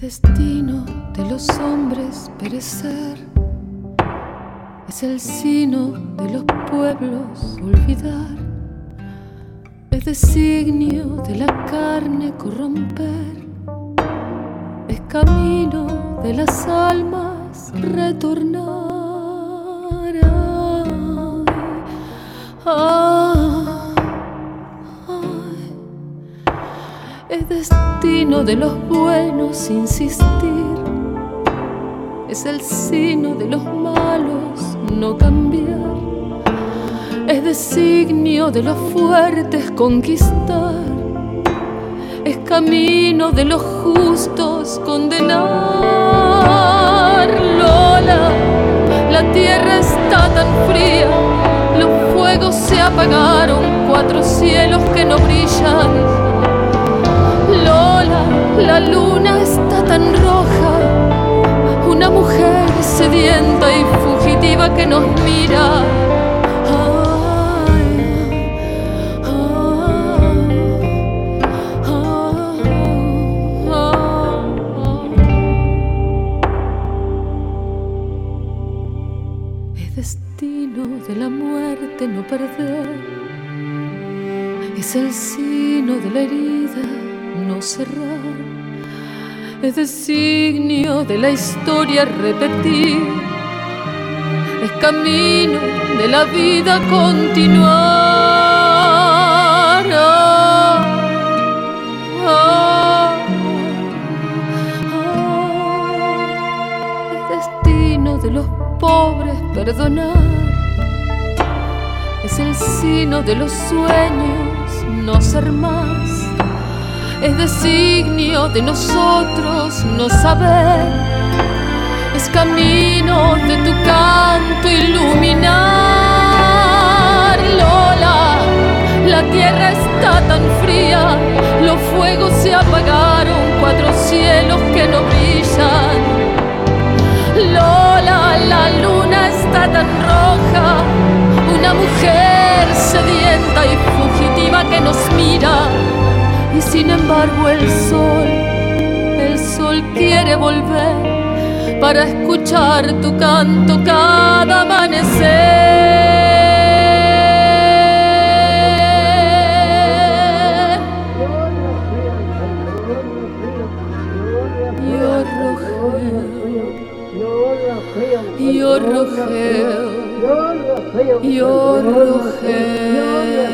destino de los hombres perecer, es el sino de los pueblos olvidar, es designio de la carne corromper, es camino de las almas retornar. Es destino de los buenos insistir, es el sino de los malos no cambiar, es designio de los fuertes conquistar, es camino de los justos condenar. Lola, la tierra está tan fría, los fuegos se apagaron, 4 cielos que no brillan. Lola, la luna está tan roja, una mujer sedienta y fugitiva que nos mira. Es destino de la muerte no perder, es el sino de la herida no cerrar, es designio de la historia repetir, es camino de la vida continuar. Es destino de los pobres perdonar, es el sino de los sueños no ser más, es designio de nosotros no saber, es camino de tu canto iluminar. Lola, la tierra está tan fría, los fuegos se apagaron, 4 cielos que no brillan. Lola, la luna está tan roja, una mujer sedienta y fugitiva que nos mira. Y sin embargo el sol quiere volver para escuchar tu canto cada amanecer. Yo rogeo,